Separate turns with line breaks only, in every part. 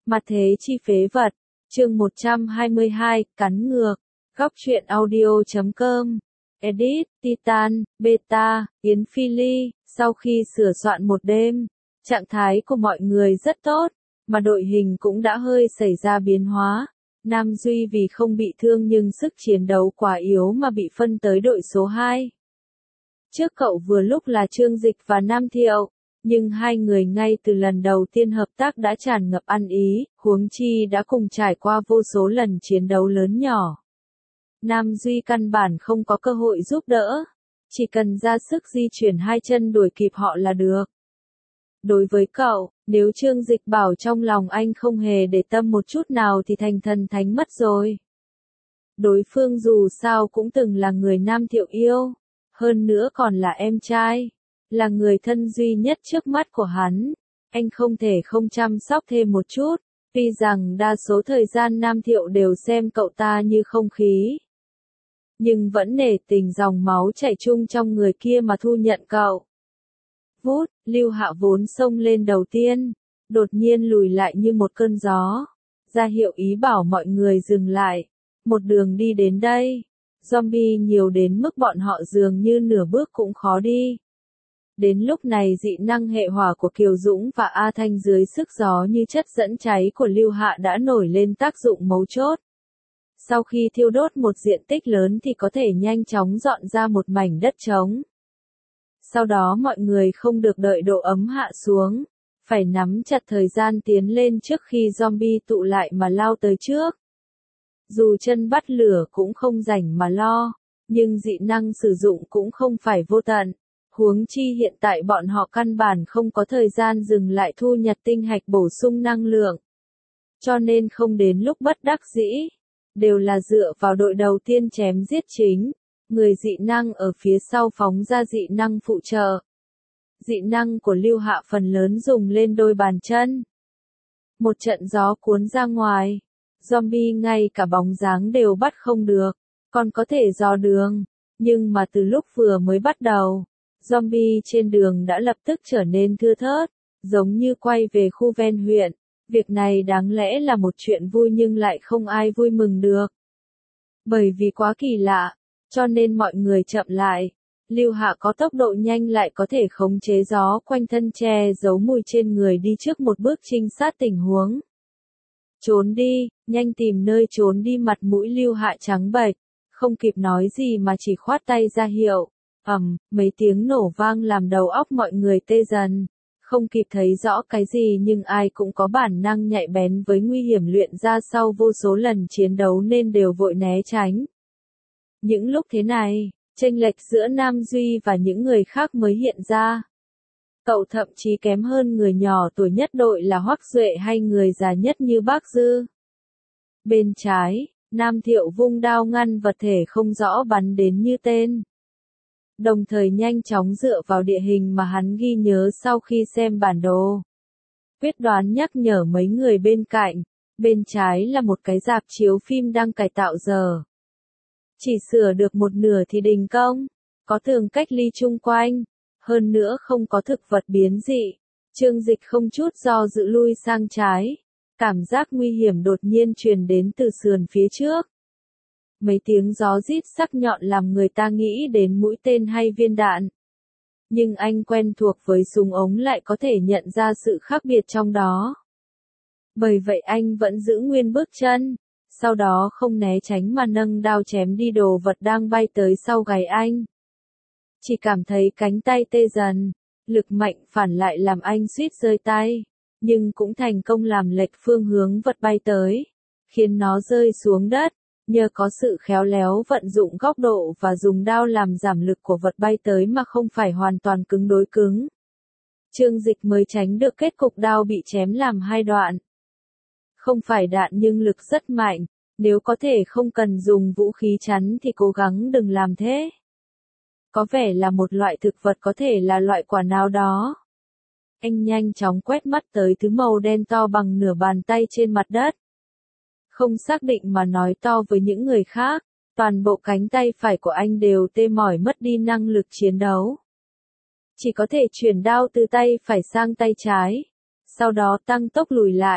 Mặt thế chi phế vật, chương 122, cắn ngược, góc truyện audio.com, edit, Titan, Beta, Yến Phi Ly, sau khi sửa soạn một đêm, trạng thái của mọi người rất tốt, mà đội hình cũng đã hơi xảy ra biến hóa. Nam Duy vì không bị thương nhưng sức chiến đấu quá yếu mà bị phân tới đội số 2. Trước cậu vừa lúc là Trương Dịch và Nam Thiệu, nhưng hai người ngay từ lần đầu tiên hợp tác đã tràn ngập ăn ý, huống chi đã cùng trải qua vô số lần chiến đấu lớn nhỏ. Nam Duy căn bản không có cơ hội giúp đỡ, chỉ cần ra sức di chuyển hai chân đuổi kịp họ là được. Đối với cậu, nếu Trương Dịch bảo trong lòng anh không hề để tâm một chút nào thì thành thần thánh mất rồi. Đối phương dù sao cũng từng là người Nam Thiệu yêu, hơn nữa còn là em trai, là người thân duy nhất trước mắt của hắn. Anh không thể không chăm sóc thêm một chút, tuy rằng đa số thời gian Nam Thiệu đều xem cậu ta như không khí. Nhưng vẫn nể tình dòng máu chảy chung trong người kia mà thu nhận cậu. Vút, Lưu Hạ vốn xông lên đầu tiên, đột nhiên lùi lại như một cơn gió, ra hiệu ý bảo mọi người dừng lại, một đường đi đến đây. Zombie nhiều đến mức bọn họ dường như nửa bước cũng khó đi. Đến lúc này dị năng hệ hỏa của Kiều Dũng và A Thanh dưới sức gió như chất dẫn cháy của Lưu Hạ đã nổi lên tác dụng mấu chốt. Sau khi thiêu đốt một diện tích lớn thì có thể nhanh chóng dọn ra một mảnh đất trống. Sau đó mọi người không được đợi độ ấm hạ xuống, phải nắm chặt thời gian tiến lên trước khi zombie tụ lại mà lao tới trước. Dù chân bắt lửa cũng không rảnh mà lo, nhưng dị năng sử dụng cũng không phải vô tận. Huống chi hiện tại bọn họ căn bản không có thời gian dừng lại thu nhặt tinh hạch bổ sung năng lượng. Cho nên không đến lúc bất đắc dĩ, đều là dựa vào đội đầu tiên chém giết chính, người dị năng ở phía sau phóng ra dị năng phụ trợ. Dị năng của Lưu Hạ phần lớn dùng lên đôi bàn chân. Một trận gió cuốn ra ngoài, zombie ngay cả bóng dáng đều bắt không được, còn có thể dò đường, nhưng mà từ lúc vừa mới bắt đầu, zombie trên đường đã lập tức trở nên thưa thớt, giống như quay về khu ven huyện. Việc này đáng lẽ là một chuyện vui nhưng lại không ai vui mừng được. Bởi vì quá kỳ lạ, cho nên mọi người chậm lại. Lưu Hạ có tốc độ nhanh lại có thể khống chế gió quanh thân che giấu mùi trên người đi trước một bước trinh sát tình huống. Trốn đi, nhanh tìm nơi trốn đi. Mặt mũi Lưu Hạ trắng bệch, không kịp nói gì mà chỉ khoát tay ra hiệu. Mấy tiếng nổ vang làm đầu óc mọi người tê dần. Không kịp thấy rõ cái gì nhưng ai cũng có bản năng nhạy bén với nguy hiểm luyện ra sau vô số lần chiến đấu nên đều vội né tránh. Những lúc thế này, chênh lệch giữa Nam Duy và những người khác mới hiện ra. Cậu thậm chí kém hơn người nhỏ tuổi nhất đội là Hoắc Duệ hay người già nhất như Bác Dư. Bên trái, Nam Thiệu vung đao ngăn vật thể không rõ bắn đến như tên. Đồng thời nhanh chóng dựa vào địa hình mà hắn ghi nhớ sau khi xem bản đồ. Quyết đoán nhắc nhở mấy người bên cạnh, bên trái là một cái rạp chiếu phim đang cải tạo giờ. Chỉ sửa được một nửa thì đình công, có tường cách ly chung quanh, hơn nữa không có thực vật biến dị. Trương Dịch không chút do dự lui sang trái, cảm giác nguy hiểm đột nhiên truyền đến từ sườn phía trước. Mấy tiếng gió rít sắc nhọn làm người ta nghĩ đến mũi tên hay viên đạn. Nhưng anh quen thuộc với súng ống lại có thể nhận ra sự khác biệt trong đó. Bởi vậy anh vẫn giữ nguyên bước chân, sau đó không né tránh mà nâng đao chém đi đồ vật đang bay tới sau gáy anh. Chỉ cảm thấy cánh tay tê dần, lực mạnh phản lại làm anh suýt rơi tay, nhưng cũng thành công làm lệch phương hướng vật bay tới, khiến nó rơi xuống đất. Nhờ có sự khéo léo vận dụng góc độ và dùng đao làm giảm lực của vật bay tới mà không phải hoàn toàn cứng đối cứng, Trương Dịch mới tránh được kết cục đao bị chém làm hai đoạn. Không phải đạn nhưng lực rất mạnh, nếu có thể không cần dùng vũ khí chắn thì cố gắng đừng làm thế. Có vẻ là một loại thực vật, có thể là loại quả nào đó. Anh nhanh chóng quét mắt tới thứ màu đen to bằng nửa bàn tay trên mặt đất. Không xác định mà nói to với những người khác, toàn bộ cánh tay phải của anh đều tê mỏi mất đi năng lực chiến đấu. Chỉ có thể chuyển đao từ tay phải sang tay trái, sau đó tăng tốc lùi lại,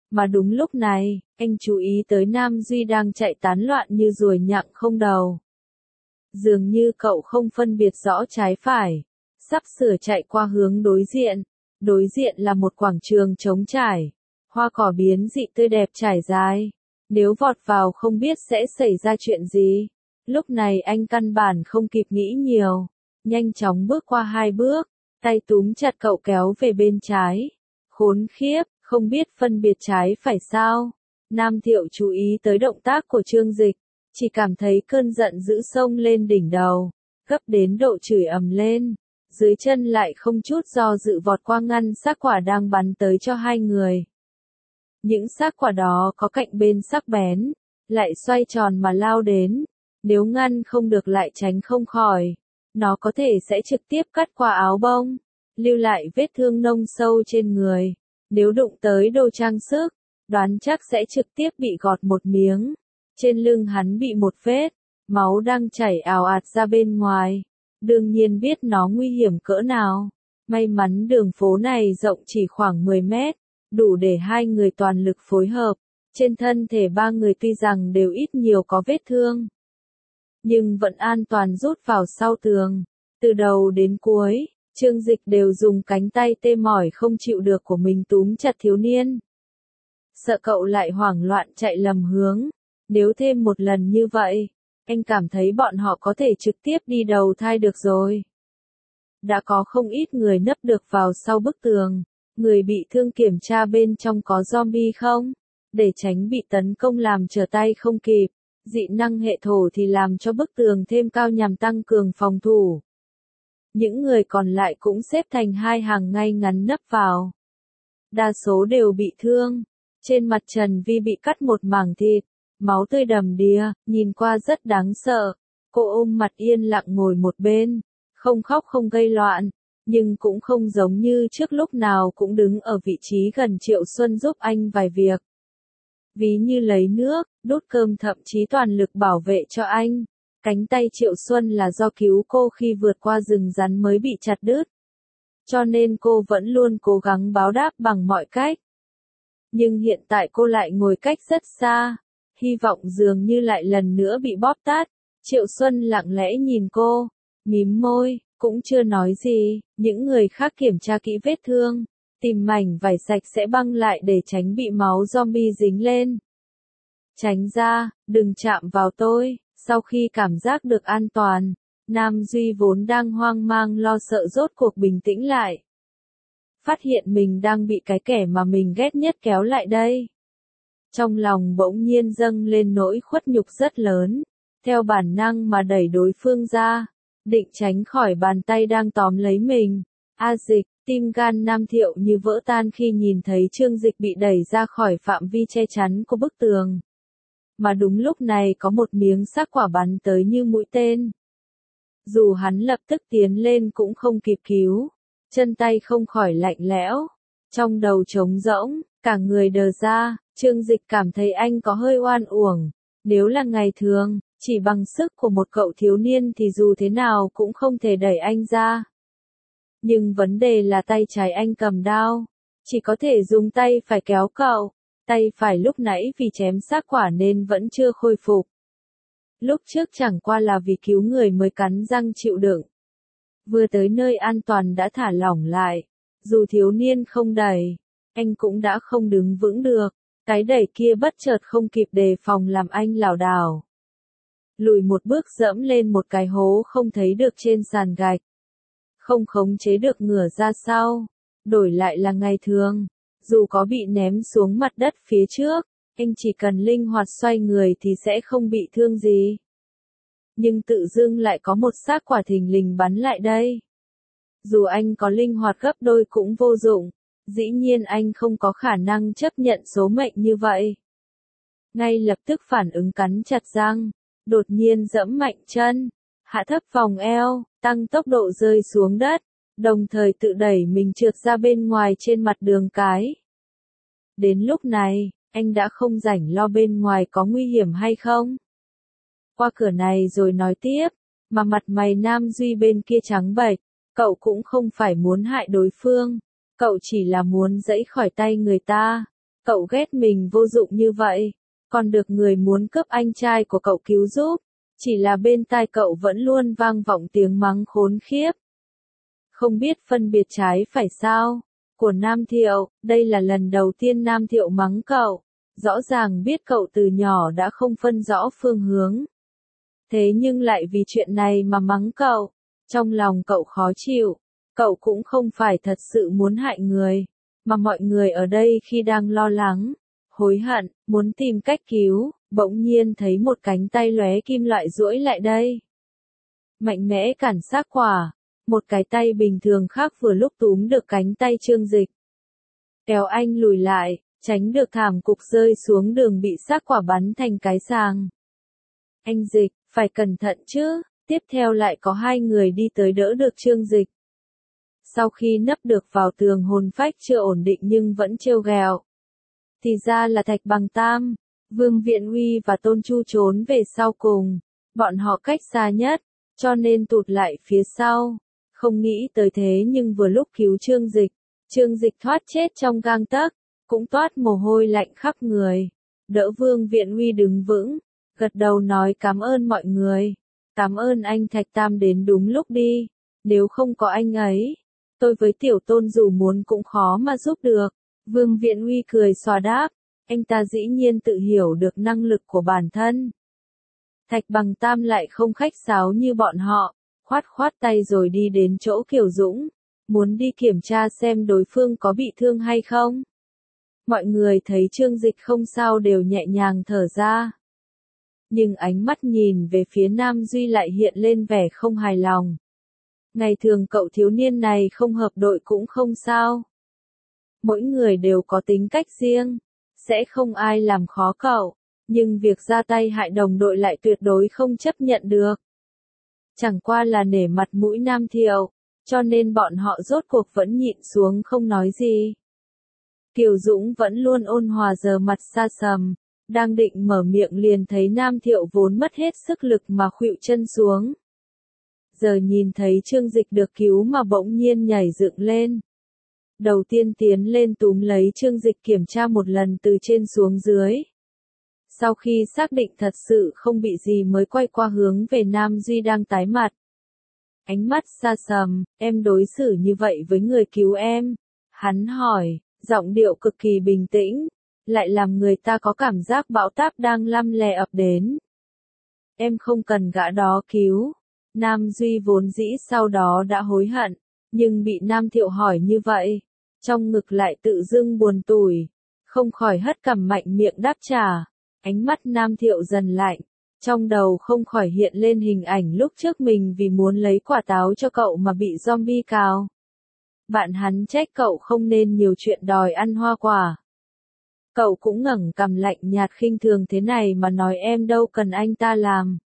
Mà đúng lúc này, anh chú ý tới Nam Duy đang chạy tán loạn như ruồi nhặng không đầu. Dường như cậu không phân biệt rõ trái phải, sắp sửa chạy qua hướng đối diện. Đối diện là một quảng trường trống trải, hoa cỏ biến dị tươi đẹp trải dài. Nếu vọt vào không biết sẽ xảy ra chuyện gì. Lúc này anh căn bản không kịp nghĩ nhiều, nhanh chóng bước qua 2 bước, tay túm chặt cậu kéo về bên trái. Khốn khiếp, không biết phân biệt trái phải sao? Nam Thiệu chú ý tới động tác của Trương Dịch, chỉ cảm thấy cơn giận dữ xông lên đỉnh đầu, gấp đến độ chửi ầm lên. Dưới chân lại không chút do dự vọt qua ngăn xác quả đang bắn tới cho 2 người. Những xác quả đó có cạnh bên sắc bén, lại xoay tròn mà lao đến. Nếu ngăn không được lại tránh không khỏi, nó có thể sẽ trực tiếp cắt qua áo bông, lưu lại vết thương nông sâu trên người. Nếu đụng tới đồ trang sức, đoán chắc sẽ trực tiếp bị gọt một miếng. Trên lưng hắn bị một vết, máu đang chảy ào ạt ra bên ngoài. Đương nhiên biết nó nguy hiểm cỡ nào. May mắn đường phố này rộng chỉ khoảng 10 mét, đủ để 2 người toàn lực phối hợp. Trên thân thể 3 người tuy rằng đều ít nhiều có vết thương, nhưng vẫn an toàn rút vào sau tường. Từ đầu đến cuối, Trương Dịch đều dùng cánh tay tê mỏi không chịu được của mình túm chặt thiếu niên. Sợ cậu lại hoảng loạn chạy lầm hướng. Nếu thêm một lần như vậy, anh cảm thấy bọn họ có thể trực tiếp đi đầu thai được rồi. Đã có không ít người nấp được vào sau bức tường. Người bị thương kiểm tra bên trong có zombie không? Để tránh bị tấn công làm trở tay không kịp. Dị năng hệ thổ thì làm cho bức tường thêm cao nhằm tăng cường phòng thủ. Những người còn lại cũng xếp thành 2 hàng ngay ngắn nấp vào. Đa số đều bị thương. Trên mặt Trần Vi bị cắt một mảng thịt, máu tươi đầm đìa, nhìn qua rất đáng sợ. Cô ôm mặt yên lặng ngồi một bên, không khóc không gây loạn, nhưng cũng không giống như trước lúc nào cũng đứng ở vị trí gần Triệu Xuân giúp anh vài việc. Ví như lấy nước, đút cơm thậm chí toàn lực bảo vệ cho anh. Cánh tay Triệu Xuân là do cứu cô khi vượt qua rừng rắn mới bị chặt đứt. Cho nên cô vẫn luôn cố gắng báo đáp bằng mọi cách. Nhưng hiện tại cô lại ngồi cách rất xa, hy vọng dường như lại lần nữa bị bóp tát. Triệu Xuân lặng lẽ nhìn cô, mím môi, cũng chưa nói gì. Những người khác kiểm tra kỹ vết thương, tìm mảnh vải sạch sẽ băng lại để tránh bị máu zombie dính lên. Tránh ra, đừng chạm vào tôi. Sau khi cảm giác được an toàn, Nam Duy vốn đang hoang mang lo sợ rốt cuộc bình tĩnh lại. Phát hiện mình đang bị cái kẻ mà mình ghét nhất kéo lại đây. Trong lòng bỗng nhiên dâng lên nỗi khuất nhục rất lớn, theo bản năng mà đẩy đối phương ra, định tránh khỏi bàn tay đang tóm lấy mình. A Dịch, tim gan Nam Thiệu như vỡ tan khi nhìn thấy Trương Dịch bị đẩy ra khỏi phạm vi che chắn của bức tường. Mà đúng lúc này có một miếng xác quả bắn tới như mũi tên. Dù hắn lập tức tiến lên cũng không kịp cứu, chân tay không khỏi lạnh lẽo, trong đầu trống rỗng, cả người đờ ra. Trương Dịch cảm thấy anh có hơi oan uổng. Nếu là ngày thường, chỉ bằng sức của một cậu thiếu niên thì dù thế nào cũng không thể đẩy anh ra. Nhưng vấn đề là tay trái anh cầm đao, chỉ có thể dùng tay phải kéo cậu. Tay phải lúc nãy vì chém xác quả nên vẫn chưa khôi phục. Lúc trước chẳng qua là vì cứu người mới cắn răng chịu đựng. Vừa tới nơi an toàn đã thả lỏng lại. Dù thiếu niên không đẩy, anh cũng đã không đứng vững được. Cái đẩy kia bất chợt không kịp đề phòng làm anh lảo đảo. Lùi một bước dẫm lên một cái hố không thấy được trên sàn gạch. Không khống chế được ngửa ra sau. Đổi lại là ngày thường. Dù có bị ném xuống mặt đất phía trước, anh chỉ cần linh hoạt xoay người thì sẽ không bị thương gì. Nhưng tự dưng lại có một xác quả thình lình bắn lại đây. Dù anh có linh hoạt gấp đôi cũng vô dụng, dĩ nhiên anh không có khả năng chấp nhận số mệnh như vậy. Ngay lập tức phản ứng cắn chặt răng, đột nhiên giẫm mạnh chân, hạ thấp vòng eo, tăng tốc độ rơi xuống đất. Đồng thời tự đẩy mình trượt ra bên ngoài trên mặt đường cái. Đến lúc này, anh đã không rảnh lo bên ngoài có nguy hiểm hay không. Qua cửa này rồi nói tiếp, mà mặt mày Nam Duy bên kia trắng bệch, cậu cũng không phải muốn hại đối phương, cậu chỉ là muốn giãy khỏi tay người ta. Cậu ghét mình vô dụng như vậy, còn được người muốn cướp anh trai của cậu cứu giúp, chỉ là bên tai cậu vẫn luôn vang vọng tiếng mắng khốn khiếp. Không biết phân biệt trái phải sao, của Nam Thiệu, đây là lần đầu tiên Nam Thiệu mắng cậu, rõ ràng biết cậu từ nhỏ đã không phân rõ phương hướng. Thế nhưng lại vì chuyện này mà mắng cậu, trong lòng cậu khó chịu, cậu cũng không phải thật sự muốn hại người, mà mọi người ở đây khi đang lo lắng, hối hận, muốn tìm cách cứu, bỗng nhiên thấy một cánh tay lóe kim loại duỗi lại đây. Mạnh mẽ cản xác quả, một cái tay bình thường khác vừa lúc túm được cánh tay Trương Dịch. Kéo anh lùi lại, tránh được thảm cục rơi xuống đường bị xác quả bắn thành cái sàng. Anh Dịch, phải cẩn thận chứ, tiếp theo lại có hai người đi tới đỡ được Trương Dịch. Sau khi nấp được vào tường hồn phách chưa ổn định nhưng vẫn trêu ghẹo. Thì ra là Thạch Bằng Tam, Vương Viện Huy và Tôn Chu trốn về sau cùng, bọn họ cách xa nhất, cho nên tụt lại phía sau. Không nghĩ tới thế nhưng vừa lúc cứu Trương Dịch thoát chết trong gang tấc, cũng toát mồ hôi lạnh khắp người. Đỡ Vương Viện Huy đứng vững, gật đầu nói cảm ơn mọi người, cảm ơn anh Thạch Tam đến đúng lúc đi, nếu không có anh ấy, tôi với Tiểu Tôn dù muốn cũng khó mà giúp được. Vương Viện Huy cười xòa đáp, anh ta dĩ nhiên tự hiểu được năng lực của bản thân. Thạch Bằng Tam lại không khách sáo như bọn họ, khoát khoát tay rồi đi đến chỗ Kiều Dũng, muốn đi kiểm tra xem đối phương có bị thương hay không. Mọi người thấy Trương Dịch không sao đều nhẹ nhàng thở ra. Nhưng ánh mắt nhìn về phía Nam Duy lại hiện lên vẻ không hài lòng. Ngày thường cậu thiếu niên này không hợp đội cũng không sao. Mỗi người đều có tính cách riêng, sẽ không ai làm khó cậu, nhưng việc ra tay hại đồng đội lại tuyệt đối không chấp nhận được. Chẳng qua là nể mặt mũi Nam Thiệu, cho nên bọn họ rốt cuộc vẫn nhịn xuống không nói gì. Kiều Dũng vẫn luôn ôn hòa giờ mặt xa sầm, đang định mở miệng liền thấy Nam Thiệu vốn mất hết sức lực mà khuỵu chân xuống. Giờ nhìn thấy Trương Dịch được cứu mà bỗng nhiên nhảy dựng lên. Đầu tiên tiến lên túm lấy Trương Dịch kiểm tra một lần từ trên xuống dưới. Sau khi xác định thật sự không bị gì mới quay qua hướng về Nam Duy đang tái mặt. Ánh mắt xa sầm, em đối xử như vậy với người cứu em. Hắn hỏi, giọng điệu cực kỳ bình tĩnh, lại làm người ta có cảm giác bão táp đang lăm le ập đến. Em không cần gã đó cứu. Nam Duy vốn dĩ sau đó đã hối hận, nhưng bị Nam Thiệu hỏi như vậy, trong ngực lại tự dưng buồn tủi, không khỏi hất cằm mạnh miệng đáp trả. Ánh mắt Nam Thiệu dần lạnh, trong đầu không khỏi hiện lên hình ảnh lúc trước mình vì muốn lấy quả táo cho cậu mà bị zombie cào. Bạn hắn trách cậu không nên nhiều chuyện đòi ăn hoa quả. Cậu cũng ngẩng cằm lạnh nhạt khinh thường thế này mà nói em đâu cần anh ta làm.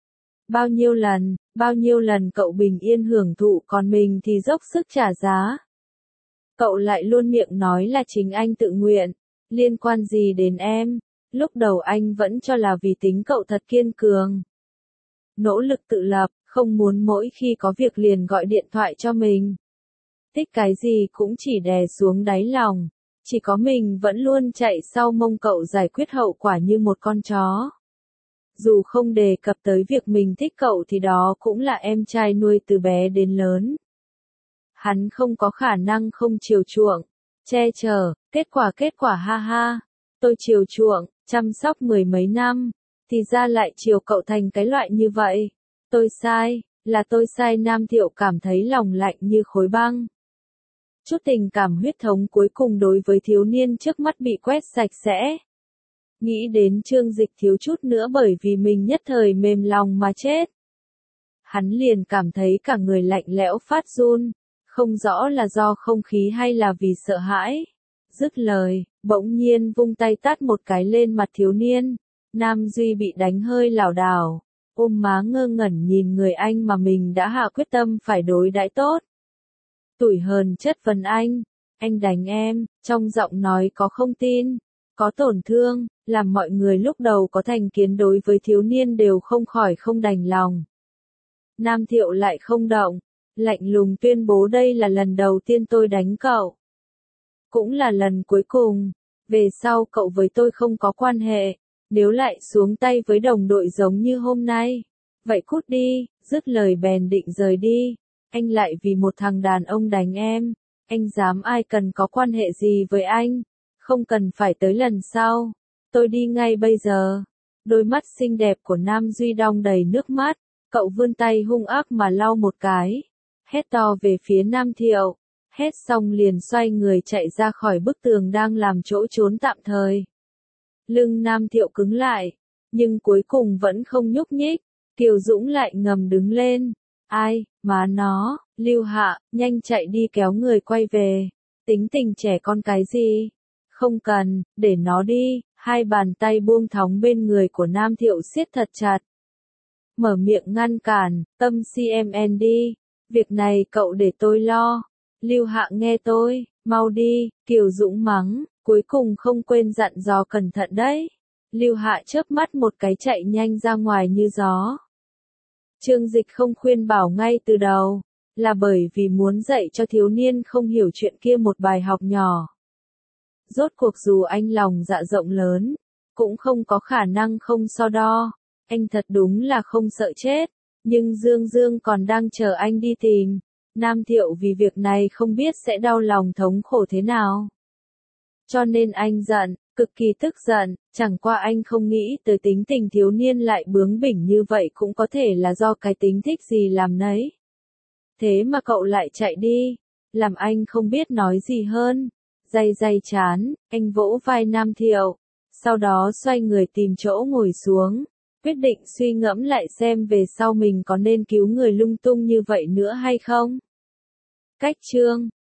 Bao nhiêu lần cậu bình yên hưởng thụ còn mình thì dốc sức trả giá. Cậu lại luôn miệng nói là chính anh tự nguyện, liên quan gì đến em, lúc đầu anh vẫn cho là vì tính cậu thật kiên cường. Nỗ lực tự lập, không muốn mỗi khi có việc liền gọi điện thoại cho mình. Thích cái gì cũng chỉ đè xuống đáy lòng, chỉ có mình vẫn luôn chạy sau mông cậu giải quyết hậu quả như một con chó. Dù không đề cập tới việc mình thích cậu thì đó cũng là em trai nuôi từ bé đến lớn. Hắn không có khả năng không chiều chuộng, che chở, kết quả ha ha. Tôi chiều chuộng, chăm sóc mười mấy năm, thì ra lại chiều cậu thành cái loại như vậy. Tôi sai, là tôi sai. Nam Thiệu cảm thấy lòng lạnh như khối băng. Chút tình cảm huyết thống cuối cùng đối với thiếu niên trước mắt bị quét sạch sẽ. Nghĩ đến Trương Dịch thiếu chút nữa bởi vì mình nhất thời mềm lòng mà chết. Hắn liền cảm thấy cả người lạnh lẽo phát run, không rõ là do không khí hay là vì sợ hãi. Dứt lời, bỗng nhiên vung tay tát một cái lên mặt thiếu niên. Nam Duy bị đánh hơi lảo đảo, ôm má ngơ ngẩn nhìn người anh mà mình đã hạ quyết tâm phải đối đãi tốt. Tủi hờn chất vấn anh đánh em, trong giọng nói có không tin, có tổn thương, làm mọi người lúc đầu có thành kiến đối với thiếu niên đều không khỏi không đành lòng. Nam Thiệu lại không động, lạnh lùng tuyên bố đây là lần đầu tiên tôi đánh cậu. Cũng là lần cuối cùng, Về sau cậu với tôi không có quan hệ, nếu lại xuống tay với đồng đội giống như hôm nay, vậy cút đi, dứt lời bèn định rời đi. Anh lại vì một thằng đàn ông đánh em, anh dám ai cần có quan hệ gì với anh, không cần phải tới lần sau, tôi đi ngay bây giờ. Đôi mắt xinh đẹp của Nam Duy đong đầy nước mắt, cậu vươn tay hung ác mà lau một cái, hét to về phía Nam Thiệu, hét xong liền xoay người chạy ra khỏi bức tường đang làm chỗ trốn tạm thời. Lưng Nam Thiệu cứng lại, nhưng cuối cùng vẫn không nhúc nhích, Kiều Dũng lại ngầm đứng lên. Ai, má nó, Lưu Hạ, nhanh chạy đi kéo người quay về. Tính tình trẻ con cái gì? Không cần, để nó đi. Hai bàn tay buông thõng bên người của Nam Thiệu siết thật chặt. Mở miệng ngăn cản, tâm CMN đi. Việc này cậu để tôi lo. Lưu Hạ nghe tôi, mau đi, Kiều Dũng mắng, cuối cùng không quên dặn dò cẩn thận đấy. Lưu Hạ chớp mắt một cái chạy nhanh ra ngoài như gió. Trương Dịch không khuyên bảo ngay từ đầu, là bởi vì muốn dạy cho thiếu niên không hiểu chuyện kia một bài học nhỏ. Rốt cuộc dù anh lòng dạ rộng lớn, cũng không có khả năng không so đo, anh thật đúng là không sợ chết, nhưng Dương Dương còn đang chờ anh đi tìm. Nam Thiệu vì việc này không biết sẽ đau lòng thống khổ thế nào. Cho nên anh giận, cực kỳ tức giận, chẳng qua anh không nghĩ tới tính tình thiếu niên lại bướng bỉnh như vậy cũng có thể là do cái tính thích gì làm nấy. Thế mà cậu lại chạy đi, làm anh không biết nói gì hơn. Day chán, anh vỗ vai Nam Thiệu, sau đó xoay người tìm chỗ ngồi xuống, quyết định suy ngẫm lại xem về sau mình có nên cứu người lung tung như vậy nữa hay không. Cách chương